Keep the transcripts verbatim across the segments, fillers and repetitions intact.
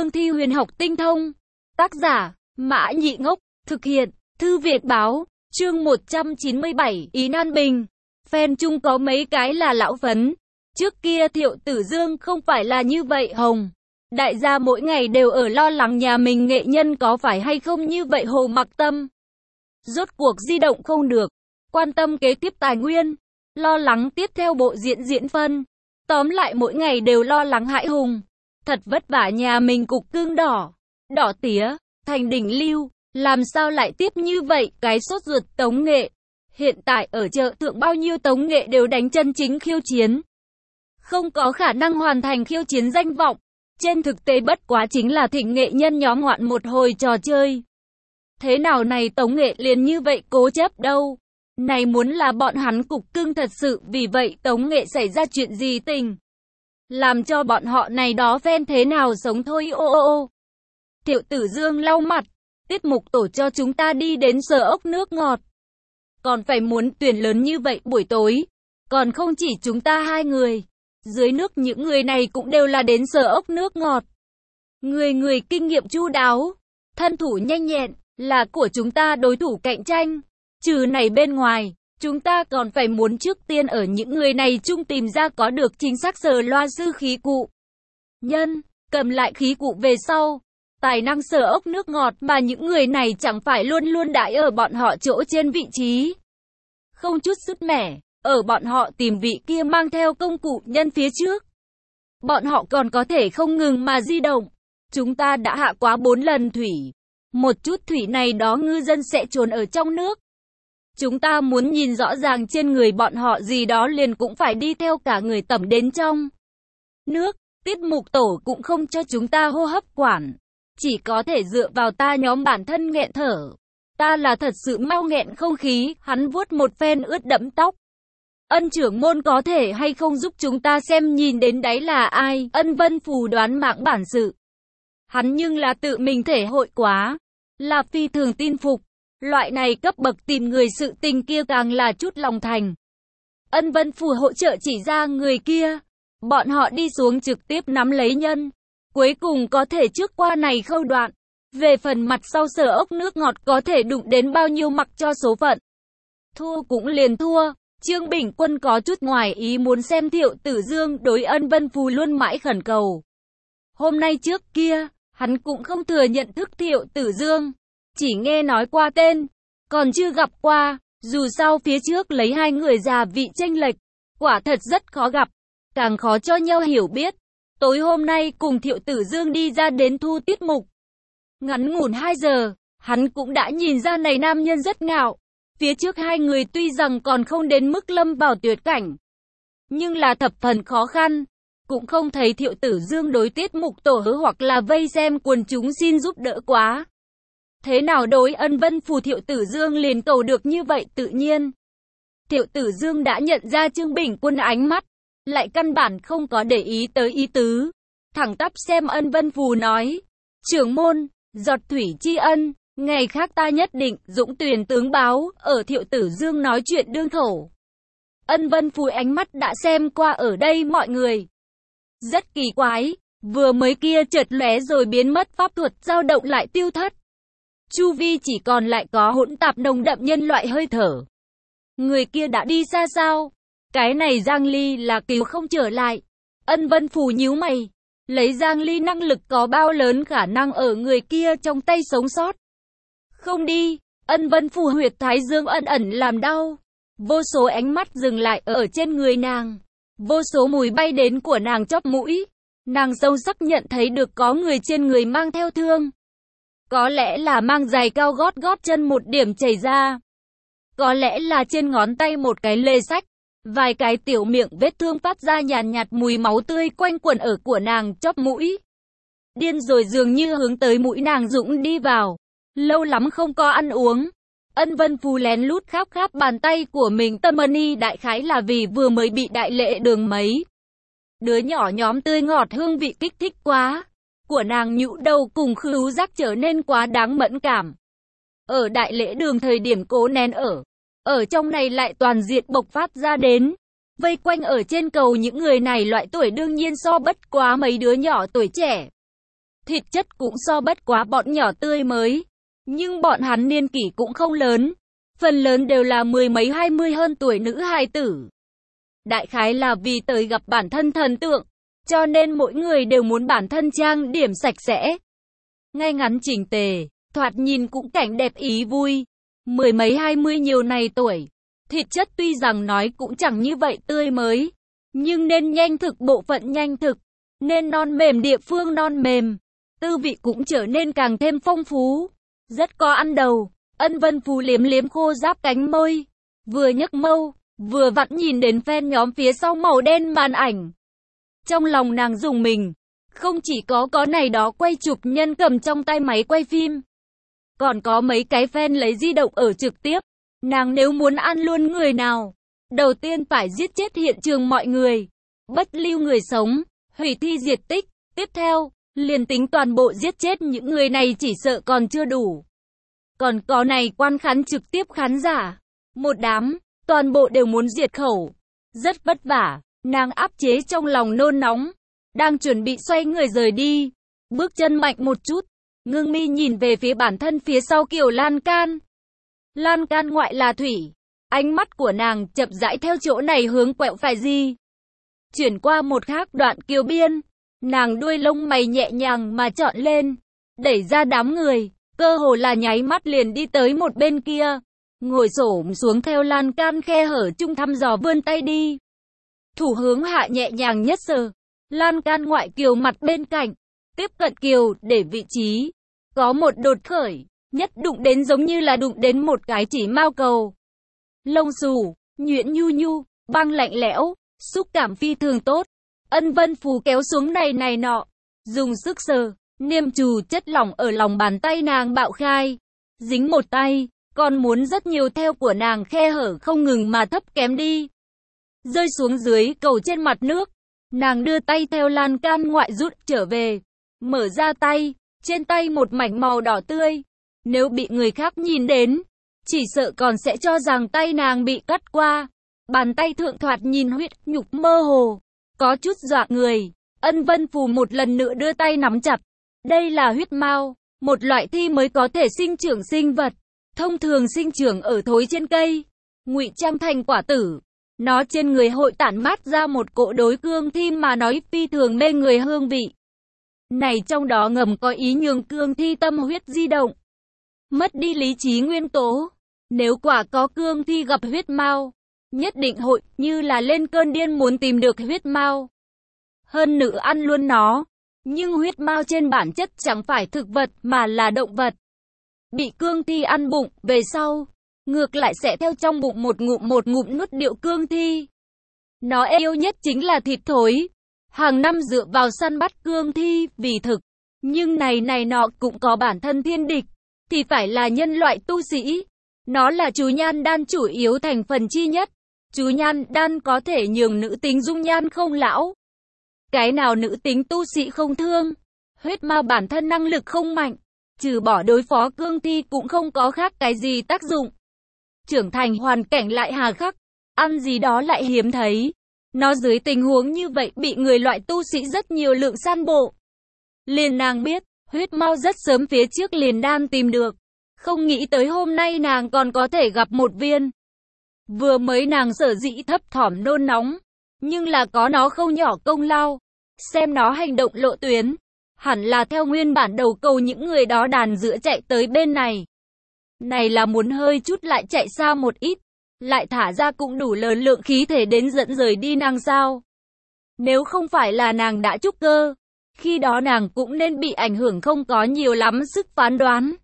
cương thi huyền học tinh thông. Tác giả, Mã Nhị Ngốc, thực hiện, Thư Việt Báo, chương một trăm chín mươi bảy, Ý Nan Bình. Fan chung có mấy cái là lão phấn. Trước kia Thiệu Tử Dương không phải là như vậy Hồng. Đại gia mỗi ngày đều ở lo lắng nhà mình nghệ nhân có phải hay không như vậy Hồ Mặc Tâm. Rốt cuộc di động không được, quan tâm kế tiếp tài nguyên, lo lắng tiếp theo bộ diễn diễn phân. Tóm lại mỗi ngày đều lo lắng hãi hùng. Thật vất vả nhà mình cục cưng đỏ, đỏ tía, thành đỉnh lưu, làm sao lại tiếp như vậy, cái sốt ruột tống nghệ. Hiện tại ở chợ thượng bao nhiêu tống nghệ đều đánh chân chính khiêu chiến. Không có khả năng hoàn thành khiêu chiến danh vọng. Trên thực tế bất quá chính là thỉnh nghệ nhân nhóm ngoạn một hồi trò chơi. Thế nào này tống nghệ liền như vậy cố chấp đâu. Này muốn là bọn hắn cục cưng thật sự, vì vậy tống nghệ xảy ra chuyện gì tình. Làm cho bọn họ này đó fan thế nào sống thôi ô ô ô. Thiệu Tử Dương lau mặt, tiết mục tổ cho chúng ta đi đến Sở Ốc nước ngọt. Còn phải muốn tuyển lớn như vậy buổi tối. Còn không chỉ chúng ta hai người. Dưới nước những người này cũng đều là đến Sở Ốc nước ngọt. Người người kinh nghiệm chu đáo, thân thủ nhanh nhẹn, là của chúng ta đối thủ cạnh tranh. Trừ này bên ngoài, chúng ta còn phải muốn trước tiên ở những người này chung tìm ra có được chính xác sở loa sư khí cụ. Nhân, cầm lại khí cụ về sau. Tài năng Sở Ốc nước ngọt mà những người này chẳng phải luôn luôn đãi ở bọn họ chỗ trên vị trí. Không chút sứt mẻ, ở bọn họ tìm vị kia mang theo công cụ nhân phía trước. Bọn họ còn có thể không ngừng mà di động. Chúng ta đã hạ quá bốn lần thủy. Một chút thủy này đó ngư dân sẽ trốn ở trong nước. Chúng ta muốn nhìn rõ ràng trên người bọn họ gì đó liền cũng phải đi theo cả người tẩm đến trong nước. Tiết mục tổ cũng không cho chúng ta hô hấp quản. Chỉ có thể dựa vào ta nhóm bản thân nghẹn thở. Ta là thật sự mau nghẹn không khí. Hắn vuốt một phen ướt đẫm tóc. Ân trưởng môn có thể hay không giúp chúng ta xem nhìn đến đấy là ai? Ân Vân Phù đoán mạng bản sự. Hắn nhưng là tự mình thể hội quá. Là phi thường tin phục. Loại này cấp bậc tìm người sự tình kia càng là chút lòng thành. Ân Vân Phù hỗ trợ chỉ ra người kia. Bọn họ đi xuống trực tiếp nắm lấy nhân. Cuối cùng có thể trước qua này khâu đoạn. Về phần mặt sau Sở Ốc nước ngọt có thể đụng đến bao nhiêu mặc cho số phận. Thua cũng liền thua. Trương Bình Quân có chút ngoài ý muốn xem Thiệu Tử Dương đối Ân Vân Phù luôn mãi khẩn cầu. Hôm nay trước kia, hắn cũng không thừa nhận thức Thiệu Tử Dương. Chỉ nghe nói qua tên, còn chưa gặp qua, dù sao phía trước lấy hai người già vị chênh lệch, quả thật rất khó gặp, càng khó cho nhau hiểu biết. Tối hôm nay cùng Thiệu Tử Dương đi ra đến thu tiết mục. Ngắn ngủn hai giờ, hắn cũng đã nhìn ra này nam nhân rất ngạo. Phía trước hai người tuy rằng còn không đến mức lâm vào tuyệt cảnh, nhưng là thập phần khó khăn. Cũng không thấy Thiệu Tử Dương đối tiết mục tổ hứa hoặc là vây xem quần chúng xin giúp đỡ quá. Thế nào đối Ân Vân Phù Thiệu Tử Dương liền cầu được như vậy tự nhiên. Thiệu Tử Dương đã nhận ra Trương Bình Quân ánh mắt, lại căn bản không có để ý tới ý tứ. Thẳng tắp xem Ân Vân Phù nói, trưởng môn, giọt thủy tri ân, ngày khác ta nhất định dũng tuyển tướng báo. Ở Thiệu Tử Dương nói chuyện đương thổ, Ân Vân Phù ánh mắt đã xem qua ở đây mọi người. Rất kỳ quái, vừa mới kia chợt lóe rồi biến mất pháp thuật dao động lại tiêu thất. Chu vi chỉ còn lại có hỗn tạp nồng đậm nhân loại hơi thở. Người kia đã đi xa sao? Cái này Giang Ly là cứu không trở lại. Ân Vân Phù nhíu mày. Lấy Giang Ly năng lực có bao lớn khả năng ở người kia trong tay sống sót. Không đi. Ân Vân Phù huyệt thái dương ẩn ẩn làm đau. Vô số ánh mắt dừng lại ở trên người nàng. Vô số mùi bay đến của nàng chóp mũi. Nàng sâu sắc nhận thấy được có người trên người mang theo thương. Có lẽ là mang giày cao gót gót chân một điểm chảy ra. Có lẽ là trên ngón tay một cái lê sách. Vài cái tiểu miệng vết thương phát ra nhàn nhạt, nhạt mùi máu tươi quanh quẩn ở của nàng chóp mũi. Điên rồi dường như hướng tới mũi nàng dũng đi vào. Lâu lắm không có ăn uống. Ân Vân Phù lén lút kháp kháp bàn tay của mình, tâm ni đại khái là vì vừa mới bị đại lệ đường mấy đứa nhỏ nhóm tươi ngọt hương vị kích thích quá. Của nàng nhũ đầu cùng khứu giác trở nên quá đáng mẫn cảm. Ở đại lễ đường thời điểm cố nén ở. Ở trong này lại toàn diện bộc phát ra đến. Vây quanh ở trên cầu những người này loại tuổi đương nhiên so bất quá mấy đứa nhỏ tuổi trẻ. thịt chất cũng so bất quá bọn nhỏ tươi mới. Nhưng bọn hắn niên kỷ cũng không lớn, phần lớn đều là mười mấy hai mươi hơn tuổi nữ hài tử. Đại khái là vì tới gặp bản thân thần tượng, cho nên mỗi người đều muốn bản thân trang điểm sạch sẽ, ngay ngắn chỉnh tề, thoạt nhìn cũng cảnh đẹp ý vui. Mười mấy hai mươi nhiều này tuổi, thịt chất tuy rằng nói cũng chẳng như vậy tươi mới, nhưng nên nhanh thực bộ phận nhanh thực, nên non mềm địa phương non mềm, tư vị cũng trở nên càng thêm phong phú, rất có ăn đầu. Ân Vân Phú liếm liếm khô giáp cánh môi, vừa nhấc mâu, vừa vặn nhìn đến fan nhóm phía sau màu đen màn ảnh. Trong lòng nàng rùng mình, không chỉ có có này đó quay chụp nhân cầm trong tay máy quay phim, còn có mấy cái fan lấy di động ở trực tiếp. Nàng nếu muốn ăn luôn người nào, đầu tiên phải giết chết hiện trường mọi người, bất lưu người sống, hủy thi diệt tích. Tiếp theo, liền tính toàn bộ giết chết những người này chỉ sợ còn chưa đủ. Còn có này quan khán trực tiếp khán giả, một đám, toàn bộ đều muốn diệt khẩu. Rất vất vả, nàng áp chế trong lòng nôn nóng, đang chuẩn bị xoay người rời đi, bước chân mạnh một chút, ngưng mi nhìn về phía bản thân phía sau kiểu lan can. Lan can ngoại là thủy, ánh mắt của nàng chậm rãi theo chỗ này hướng quẹo phải gì. Chuyển qua một khác đoạn kiều biên, nàng đuôi lông mày nhẹ nhàng mà trọn lên, đẩy ra đám người, cơ hồ là nháy mắt liền đi tới một bên kia, ngồi xổm xuống theo lan can khe hở chung thăm dò vươn tay đi. Thủ hướng hạ nhẹ nhàng nhất sờ, lan can ngoại kiều mặt bên cạnh, tiếp cận kiều để vị trí, có một đột khởi, nhất đụng đến giống như là đụng đến một cái chỉ mao cầu. Lông xù, nhuyễn nhu nhu, băng lạnh lẽo, xúc cảm phi thường tốt. Ân Vân Phú kéo xuống này này nọ, dùng sức sờ, niêm trù chất lỏng ở lòng bàn tay nàng bạo khai, dính một tay, còn muốn rất nhiều theo của nàng khe hở không ngừng mà thấp kém đi, rơi xuống dưới cầu trên mặt nước. Nàng đưa tay theo lan can ngoại rút trở về, mở ra tay, trên tay một mảnh màu đỏ tươi. Nếu bị người khác nhìn đến, chỉ sợ còn sẽ cho rằng tay nàng bị cắt qua. Bàn tay thượng thoạt nhìn huyết nhục mơ hồ, có chút dọa người. Ân Vân Phú một lần nữa đưa tay nắm chặt. Đây là huyết mao, một loại thi mới có thể sinh trưởng sinh vật, thông thường sinh trưởng ở thối trên cây, ngụy trang thành quả tử. Nó trên người hội tản mát ra một cỗ đối cương thi mà nói phi thường mê người hương vị. Này trong đó ngầm có ý nhường cương thi tâm huyết di động, mất đi lý trí nguyên tố. Nếu quả có cương thi gặp huyết mao, nhất định hội như là lên cơn điên muốn tìm được huyết mao, hơn nữa ăn luôn nó. Nhưng huyết mao trên bản chất chẳng phải thực vật mà là động vật. Bị cương thi ăn bụng về sau, ngược lại sẽ theo trong bụng một ngụm một ngụm nuốt điệu cương thi. Nó yêu nhất chính là thịt thối, hàng năm dựa vào săn bắt cương thi vì thực. Nhưng này này nọ cũng có bản thân thiên địch, thì phải là nhân loại tu sĩ. Nó là chú nhan đan chủ yếu thành phần chi nhất. Chú nhan đan có thể nhường nữ tính dung nhan không lão. Cái nào nữ tính tu sĩ không thương? Huyết mao bản thân năng lực không mạnh, trừ bỏ đối phó cương thi cũng không có khác cái gì tác dụng. Trưởng thành hoàn cảnh lại hà khắc, ăn gì đó lại hiếm thấy. Nó dưới tình huống như vậy bị người loại tu sĩ rất nhiều lượng săn bộ. Liền nàng biết, huyết mao rất sớm phía trước liền đan tìm được. Không nghĩ tới hôm nay nàng còn có thể gặp một viên. Vừa mới nàng sở dĩ thấp thỏm nôn nóng, nhưng là có nó không nhỏ công lao. Xem nó hành động lộ tuyến, hẳn là theo nguyên bản đầu cầu những người đó đàn giữa chạy tới bên này. Này là muốn hơi chút lại chạy xa một ít, lại thả ra cũng đủ lớn lượng khí thể đến dẫn rời đi nàng sao. Nếu không phải là nàng đã trúc cơ, khi đó nàng cũng nên bị ảnh hưởng không có nhiều lắm sức phán đoán.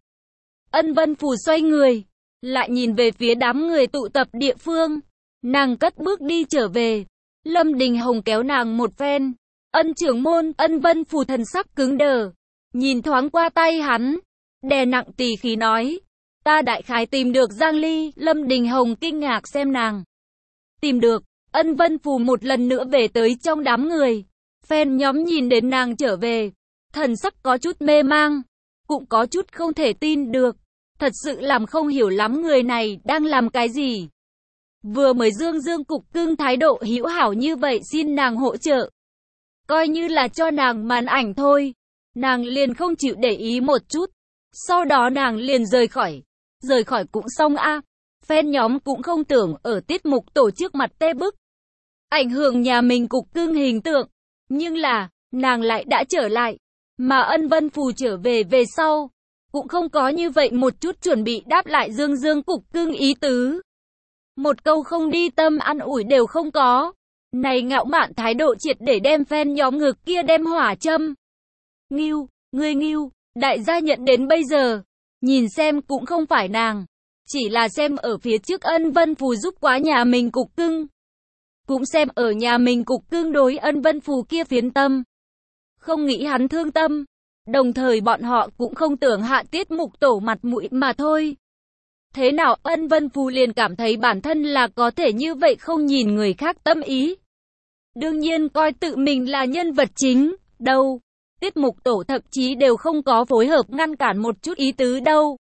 Ân Vân Phú xoay người, lại nhìn về phía đám người tụ tập địa phương. Nàng cất bước đi trở về. Lâm Đình Hồng kéo nàng một phen. Ân trưởng môn, Ân Vân Phú thần sắc cứng đờ, nhìn thoáng qua tay hắn, đè nặng tỳ khí nói, ta đại khái tìm được Giang Ly. Lâm Đình Hồng kinh ngạc xem nàng. Tìm được? Ân Vân Phú một lần nữa về tới trong đám người. Fan nhóm nhìn đến nàng trở về, thần sắc có chút mê mang, cũng có chút không thể tin được, thật sự làm không hiểu lắm người này đang làm cái gì. Vừa mới dương dương cục cưng thái độ hữu hảo như vậy xin nàng hỗ trợ, coi như là cho nàng màn ảnh thôi. nàng liền không chịu để ý một chút. Sau đó nàng liền rời khỏi. Rời khỏi cũng xong a. À. Fan nhóm cũng không tưởng ở tiết mục tổ trước mặt tê bức. Ảnh hưởng nhà mình cục cưng hình tượng. Nhưng là, nàng lại đã trở lại. Mà Ân Vân Phù trở về về sau. Cũng không có như vậy một chút chuẩn bị đáp lại Dương Dương cục cưng ý tứ. Một câu không đi tâm ăn ủi đều không có. Này ngạo mạn thái độ triệt để đem fan nhóm ngực kia đem hỏa châm. Ngưu, ngươi ngưu, đại gia nhận đến bây giờ. Nhìn xem cũng không phải nàng. Chỉ là xem ở phía trước Ân Vân Phù giúp quá nhà mình cục cưng. Cũng xem ở nhà mình cục cưng đối Ân Vân Phù kia phiến tâm. Không nghĩ hắn thương tâm. Đồng thời bọn họ cũng không tưởng hạ tiết mục tổ mặt mũi mà thôi. Thế nào Ân Vân Phù liền cảm thấy bản thân là có thể như vậy không nhìn người khác tâm ý. Đương nhiên coi tự mình là nhân vật chính, đâu. Tiết mục tổ thậm chí đều không có phối hợp ngăn cản một chút ý tứ đâu.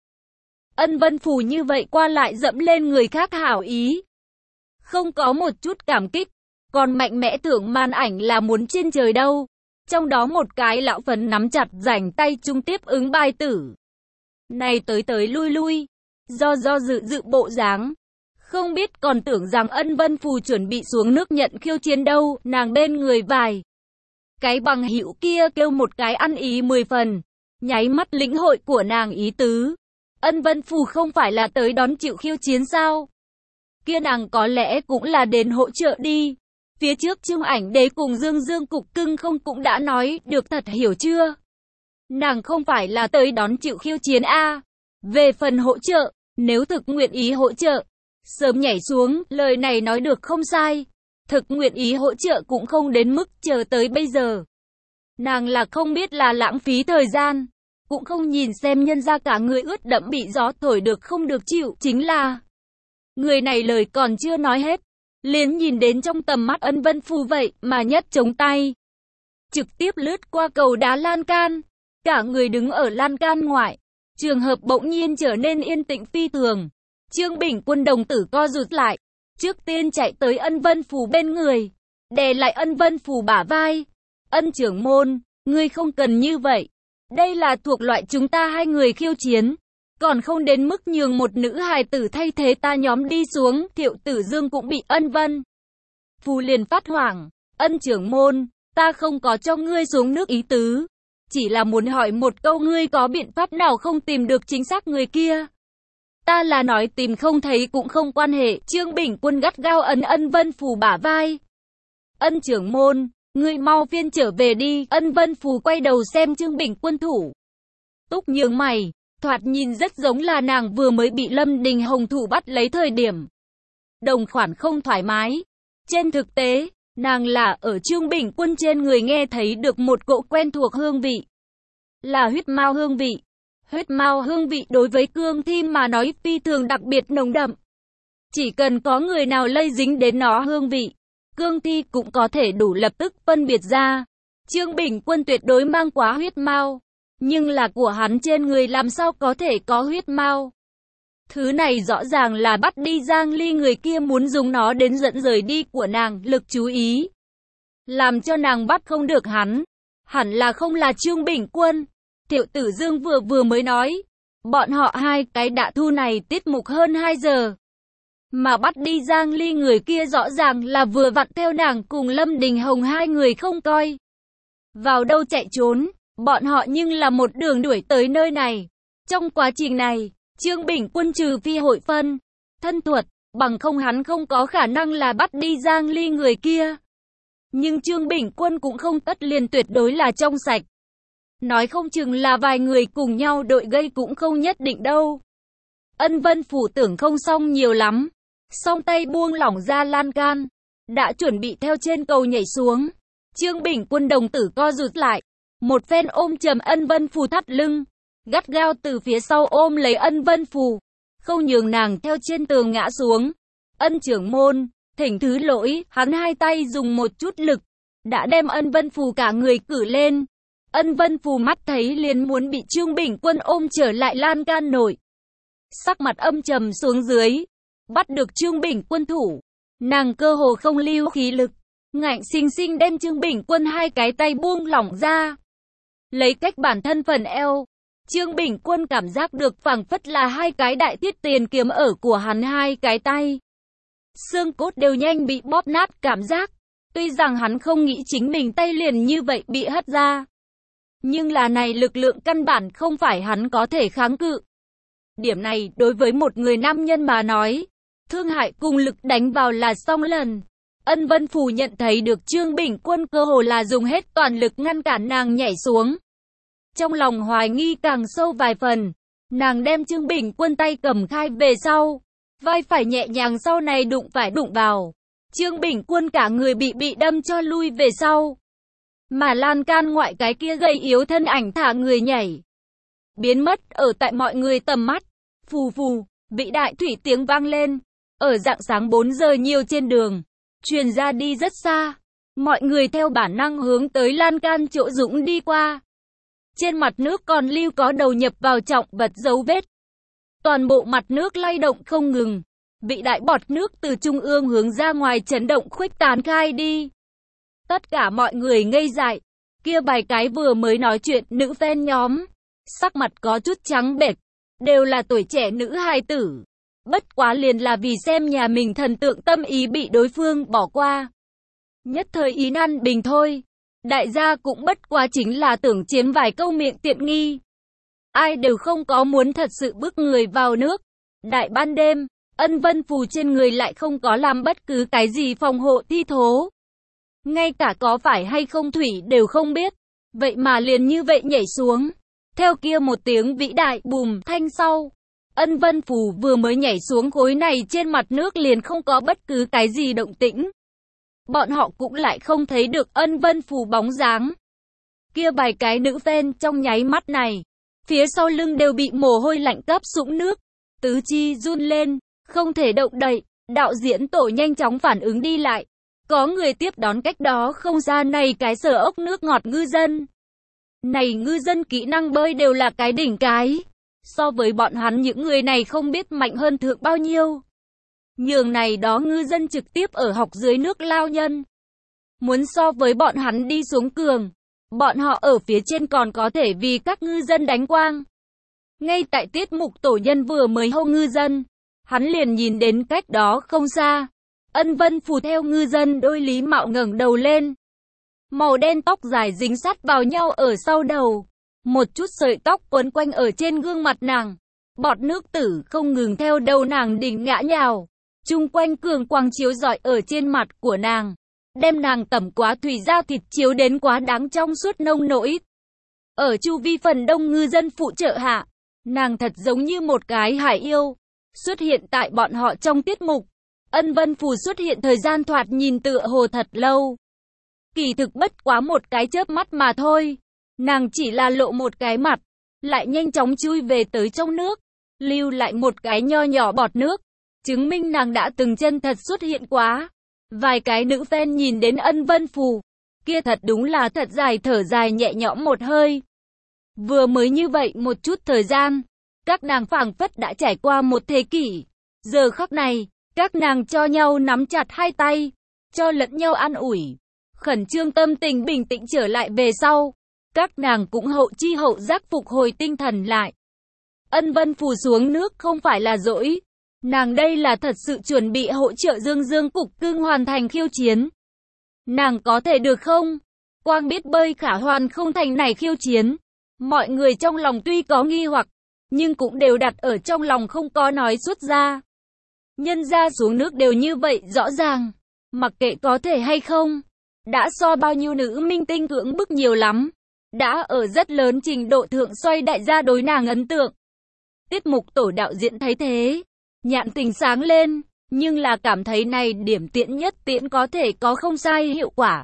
Ân Vân Phù như vậy qua lại dẫm lên người khác hảo ý. Không có một chút cảm kích, còn mạnh mẽ thưởng màn ảnh là muốn trên trời đâu. Trong đó một cái lão phấn nắm chặt rảnh tay chung tiếp ứng bài tử. Này tới tới lui lui, do do dự dự bộ dáng. Không biết còn tưởng rằng Ân Vân Phù chuẩn bị xuống nước nhận khiêu chiến đâu, nàng bên người vài. Cái bằng hữu kia kêu một cái ăn ý mười phần, nháy mắt lĩnh hội của nàng ý tứ. Ân Vân Phù không phải là tới đón chịu khiêu chiến sao? Kia nàng có lẽ cũng là đến hỗ trợ đi. Phía trước Trương Ảnh Đế cùng Dương Dương cục cưng không cũng đã nói được thật hiểu chưa? Nàng không phải là tới đón chịu khiêu chiến a. Về phần hỗ trợ, nếu thực nguyện ý hỗ trợ, sớm nhảy xuống, lời này nói được không sai. Thực nguyện ý hỗ trợ cũng không đến mức chờ tới bây giờ. Nàng là không biết là lãng phí thời gian, cũng không nhìn xem nhân ra cả người ướt đẫm bị gió thổi được không được chịu, chính là người này lời còn chưa nói hết, liền nhìn đến trong tầm mắt Ân Vân Phù vậy mà nhất chống tay. Trực tiếp lướt qua cầu đá lan can, cả người đứng ở lan can ngoại. Trường hợp bỗng nhiên trở nên yên tĩnh phi thường. Trương Bình Quân đồng tử co rụt lại. Trước tiên chạy tới Ân Vân Phù bên người. Đè lại Ân Vân Phù bả vai. Ân trưởng môn, ngươi không cần như vậy. Đây là thuộc loại chúng ta hai người khiêu chiến. Còn không đến mức nhường một nữ hài tử thay thế ta nhóm đi xuống. Thiệu Tử Dương cũng bị Ân Vân Phù liền phát hoảng. Ân trưởng môn, ta không có cho ngươi xuống nước ý tứ. Chỉ là muốn hỏi một câu, ngươi có biện pháp nào không tìm được chính xác người kia? Ta là nói tìm không thấy cũng không quan hệ. Trương Bình Quân gắt gao ấn Ân Vân Phù bả vai. Ân trưởng môn, ngươi mau phiên trở về đi. Ân Vân Phù quay đầu xem Trương Bình Quân thủ. Túc nhướng mày, thoạt nhìn rất giống là nàng vừa mới bị Lâm Đình Hồng thủ bắt lấy thời điểm. Đồng khoản không thoải mái. Trên thực tế, nàng là ở Trương Bình Quân trên người nghe thấy được một cỗ quen thuộc hương vị. Là huyết mao hương vị. Huyết mao hương vị đối với cương thi mà nói phi thường đặc biệt nồng đậm. Chỉ cần có người nào lây dính đến nó hương vị, cương thi cũng có thể đủ lập tức phân biệt ra. Trương Bình Quân tuyệt đối mang quá huyết mao. Nhưng là của hắn trên người làm sao có thể có huyết mao? Thứ này rõ ràng là bắt đi Giang Ly, người kia muốn dùng nó đến dẫn rời đi của nàng, lực chú ý. Làm cho nàng bắt không được hắn. Hẳn là không là Trương Bình Quân. Thiệu Tử Dương vừa vừa mới nói. Bọn họ hai cái đã thu này tiết mục hơn hai giờ. Mà bắt đi Giang Ly người kia rõ ràng là vừa vặn theo nàng cùng Lâm Đình Hồng hai người không coi vào đâu chạy trốn. Bọn họ nhưng là một đường đuổi tới nơi này. Trong quá trình này, Trương Bình Quân trừ phi hội phân, thân thuật, bằng không hắn không có khả năng là bắt đi Giang Ly người kia. Nhưng Trương Bình Quân cũng không tất liền tuyệt đối là trong sạch. Nói không chừng là vài người cùng nhau đội gây cũng không nhất định đâu. Ân Vân Phù tưởng không xong nhiều lắm. Song tay buông lỏng ra lan can. Đã chuẩn bị theo trên cầu nhảy xuống. Trương Bình Quân đồng tử co rụt lại. Một phen ôm chầm Ân Vân Phù thắt lưng. Gắt gao từ phía sau ôm lấy Ân Vân Phù. Không nhường nàng theo trên tường ngã xuống. Ân trưởng môn, thỉnh thứ lỗi, hắn hai tay dùng một chút lực. Đã đem Ân Vân Phù cả người cử lên. Ân Vân Phù mắt thấy liền muốn bị Trương Bình Quân ôm trở lại lan can nổi. Sắc mặt âm trầm xuống dưới. Bắt được Trương Bình Quân thủ. Nàng cơ hồ không lưu khí lực. Ngạnh xinh xinh đem Trương Bình Quân hai cái tay buông lỏng ra. lấy cách bản thân phần eo. Trương Bình Quân cảm giác được phảng phất là hai cái đại thiết tiền kiếm ở của hắn hai cái tay. Xương cốt đều nhanh bị bóp nát cảm giác. Tuy rằng hắn không nghĩ chính mình tay liền như vậy bị hất ra. Nhưng là này lực lượng căn bản không phải hắn có thể kháng cự. Điểm này đối với một người nam nhân mà nói, thương hại cùng lực đánh vào là xong lần. Ân Vân Phù nhận thấy được Trương Bình Quân cơ hồ là dùng hết toàn lực ngăn cản nàng nhảy xuống. Trong lòng hoài nghi càng sâu vài phần, nàng đem Trương Bình Quân tay cầm khai về sau, vai phải nhẹ nhàng sau này đụng phải đụng vào. Trương Bình Quân cả người bị bị đâm cho lui về sau. Mà lan can ngoại cái kia gầy yếu thân ảnh thả người nhảy, biến mất ở tại mọi người tầm mắt. Phù phù, vị đại thủy tiếng vang lên, ở rạng sáng bốn giờ nhiều trên đường, truyền ra đi rất xa. Mọi người theo bản năng hướng tới lan can chỗ dũng đi qua. Trên mặt nước còn lưu có đầu nhập vào trọng vật dấu vết. Toàn bộ mặt nước lay động không ngừng. Vị đại bọt nước từ trung ương hướng ra ngoài chấn động khuếch tán khai đi. Tất cả mọi người ngây dại. Kia vài cái vừa mới nói chuyện nữ fan nhóm, sắc mặt có chút trắng bệch, đều là tuổi trẻ nữ hài tử. Bất quá liền là vì xem nhà mình thần tượng tâm ý bị đối phương bỏ qua. Nhất thời ý nan bình thôi. Đại gia cũng bất quá chính là tưởng chiếm vài câu miệng tiện nghi. Ai đều không có muốn thật sự bước người vào nước. Đại ban đêm, Ân Vân Phù trên người lại không có làm bất cứ cái gì phòng hộ thi thố. Ngay cả có phải hay không thủy đều không biết. Vậy mà liền như vậy nhảy xuống. Theo kia một tiếng vĩ đại bùm thanh sau, Ân Vân Phù vừa mới nhảy xuống khối này trên mặt nước liền không có bất cứ cái gì động tĩnh. Bọn họ cũng lại không thấy được Ân Vân Phù bóng dáng. Kia vài cái nữ fan trong nháy mắt này, phía sau lưng đều bị mồ hôi lạnh cấp sũng nước, tứ chi run lên, không thể động đậy. Đạo diễn tổ nhanh chóng phản ứng đi lại. Có người tiếp đón cách đó không xa này cái sở ốc nước ngọt ngư dân. Này ngư dân kỹ năng bơi đều là cái đỉnh cái. So với bọn hắn những người này không biết mạnh hơn thượng bao nhiêu. Nhường này đó ngư dân trực tiếp ở học dưới nước lao nhân. Muốn so với bọn hắn đi xuống cường. Bọn họ ở phía trên còn có thể vì các ngư dân đánh quang. Ngay tại tiết mục tổ nhân vừa mới hô ngư dân, hắn liền nhìn đến cách đó không xa. Ân Vân Phù theo ngư dân đôi lý mạo ngẩng đầu lên. Màu đen tóc dài dính sát vào nhau ở sau đầu. Một chút sợi tóc quấn quanh ở trên gương mặt nàng. Bọt nước tử không ngừng theo đầu nàng đỉnh ngã nhào. Chung quanh cường quang chiếu rọi ở trên mặt của nàng. Đem nàng tẩm quá thủy da thịt chiếu đến quá đáng trong suốt nông nỗi. Ở chu vi phần đông ngư dân phụ trợ hạ, nàng thật giống như một cái hải yêu. Xuất hiện tại bọn họ trong tiết mục. Ân Vân Phù xuất hiện thời gian thoạt nhìn tựa hồ thật lâu. Kỳ thực bất quá một cái chớp mắt mà thôi. Nàng chỉ là lộ một cái mặt, lại nhanh chóng chui về tới trong nước, lưu lại một cái nho nhỏ bọt nước, chứng minh nàng đã từng chân thật xuất hiện quá. Vài cái nữ fan nhìn đến Ân Vân Phù, kia thật đúng là thật dài thở dài nhẹ nhõm một hơi. Vừa mới như vậy một chút thời gian, các nàng phảng phất đã trải qua một thế kỷ. Giờ khắc này, các nàng cho nhau nắm chặt hai tay, cho lẫn nhau an ủi, khẩn trương tâm tình bình tĩnh trở lại về sau. Các nàng cũng hậu chi hậu giác phục hồi tinh thần lại. Ân Vân Phù xuống nước không phải là dỗi. Nàng đây là thật sự chuẩn bị hỗ trợ Dương Dương Cục Cưng hoàn thành khiêu chiến. Nàng có thể được không? Quang biết bơi khả hoàn không thành này khiêu chiến. Mọi người trong lòng tuy có nghi hoặc, nhưng cũng đều đặt ở trong lòng không có nói xuất ra. Nhân ra xuống nước đều như vậy rõ ràng. Mặc kệ có thể hay không. Đã so bao nhiêu nữ minh tinh cưỡng bức nhiều lắm. Đã ở rất lớn trình độ thượng xoay đại gia đối nàng ấn tượng. Tiết mục tổ đạo diễn thấy thế, nhãn tình sáng lên, nhưng là cảm thấy này điểm tiễn nhất tiễn có thể có không sai hiệu quả.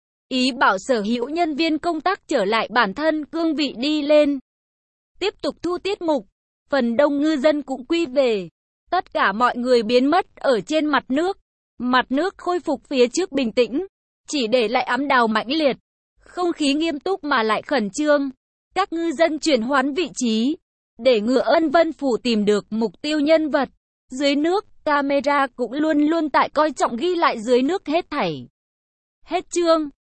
Ý bảo sở hữu nhân viên công tác trở lại bản thân cương vị đi lên. Tiếp tục thu tiết mục, phần đông ngư dân cũng quy về. Tất cả mọi người biến mất ở trên mặt nước. Mặt nước khôi phục phía trước bình tĩnh, chỉ để lại ám đào mãnh liệt. Không khí nghiêm túc mà lại khẩn trương. Các ngư dân chuyển hoán vị trí, để ngừa Ân Vân Phù tìm được mục tiêu nhân vật. Dưới nước, camera cũng luôn luôn tại coi trọng ghi lại dưới nước hết thảy. Hết chương.